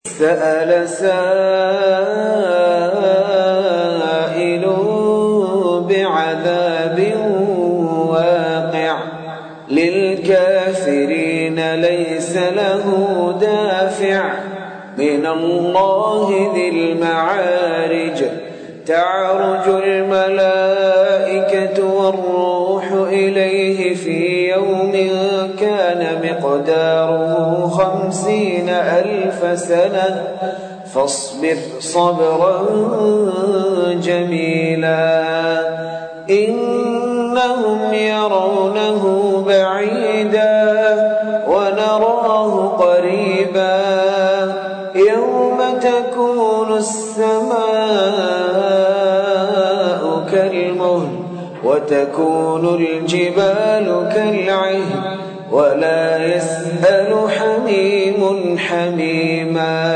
سأل سائل بعذاب واقع للكافرين ليس له دافع من الله ذي المعارج تعرج الملائكة والروح إليه في يوم كان مقداره 50,000 سنة فاصبر صبرا جميلا إنهم يرونه بعيدا ونراه قريبا يوم تكون السماء كالمهل وتكون الجبال كالعهن ولا يسأل حميم حميما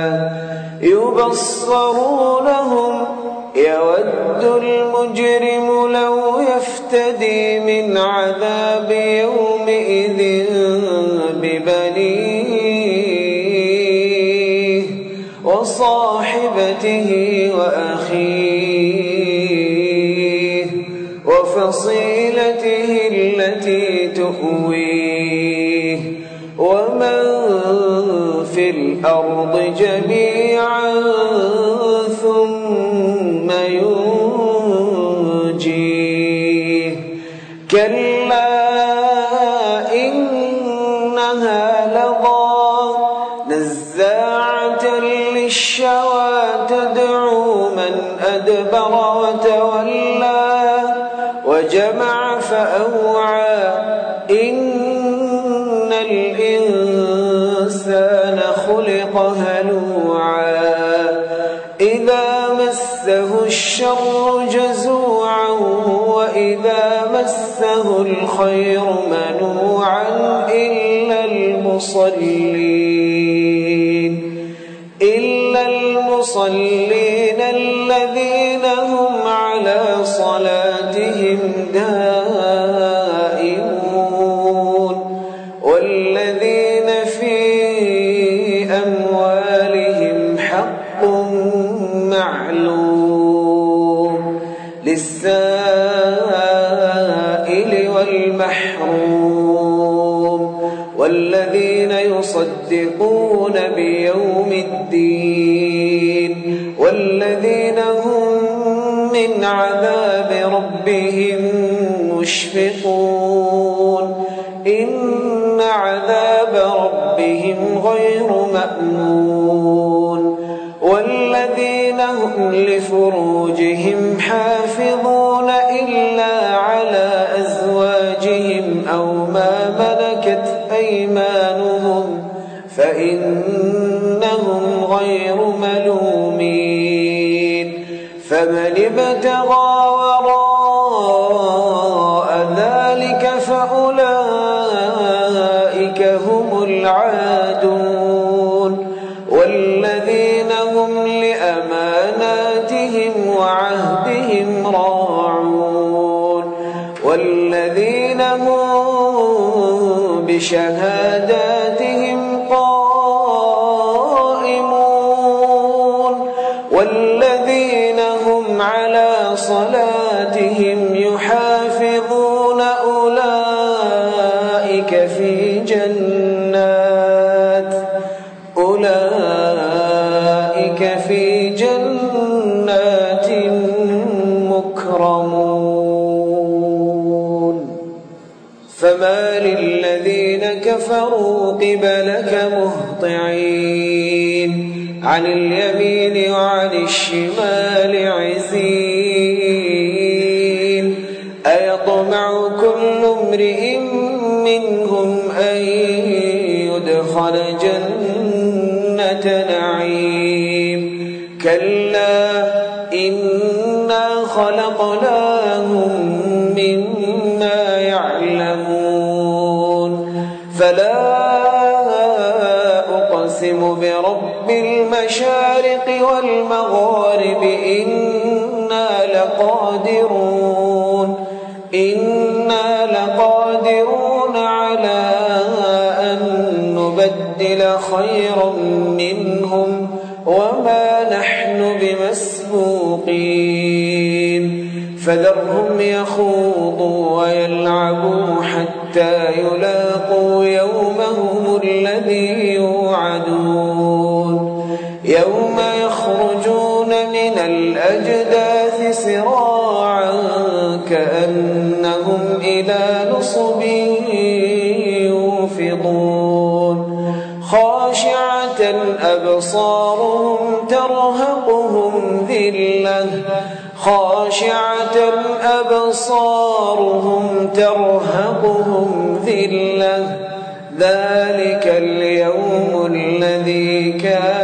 يبصرونهم يود المجرم لو يفتدي من عذاب يومئذ ببنيه وصاحبته وأخيه وفصيلته التي تؤويه ومن في الأرض جميعا ثم ينجيه كلا إنها لظى نزاعة للشوى تدعو من أدبر وتولى وجمع فأوعى إن الإنسان خلق هلوعا إذا مسه الشر جزوعا وإذا مسه الخير منوعا إلا المصلين الذين هم على صلاتهم دائمون والذين في أموالهم حق معلوم للسائل والمحروم والذين يصدقون بيوم الدين والذين هم من عذاب ربهم مشفقون إن عذاب ربهم غير مأمون والذين هم لفروجهم حافظون إلا على أزواجهم أو ما ملكت أيمانهم فإنهم غير ملومين فمن ابتغى وراء ذلك فأولئك هم العادون والذين هم لأماناتهم وعهدهم راعون والذين هم بشهاداتهم قائمون والذين هم على صلاتهم يحافظون أولئك في جنات مكرمون فما للذين كفروا قبلك مهطعين عن اليمين وعن الشمال عزين أيطمع كل امرئ منهم أن يدخل جنة نعيم كلا إنا خلقناهم مما يعلمون فلا أقسم برب المشارق والمغارب إنا لقادرون على أن نبدل خيرا منهم بمسبوقين فذرهم يخوضوا ويلعبوا حتى يلاقوا يومهم الذي يوعدون يوم يخرجون من الأجداث سراعا كأنهم إلى نصب يوفضون خاشعة أبصارهم ترهقهم ذلة ذلك اليوم الذي كان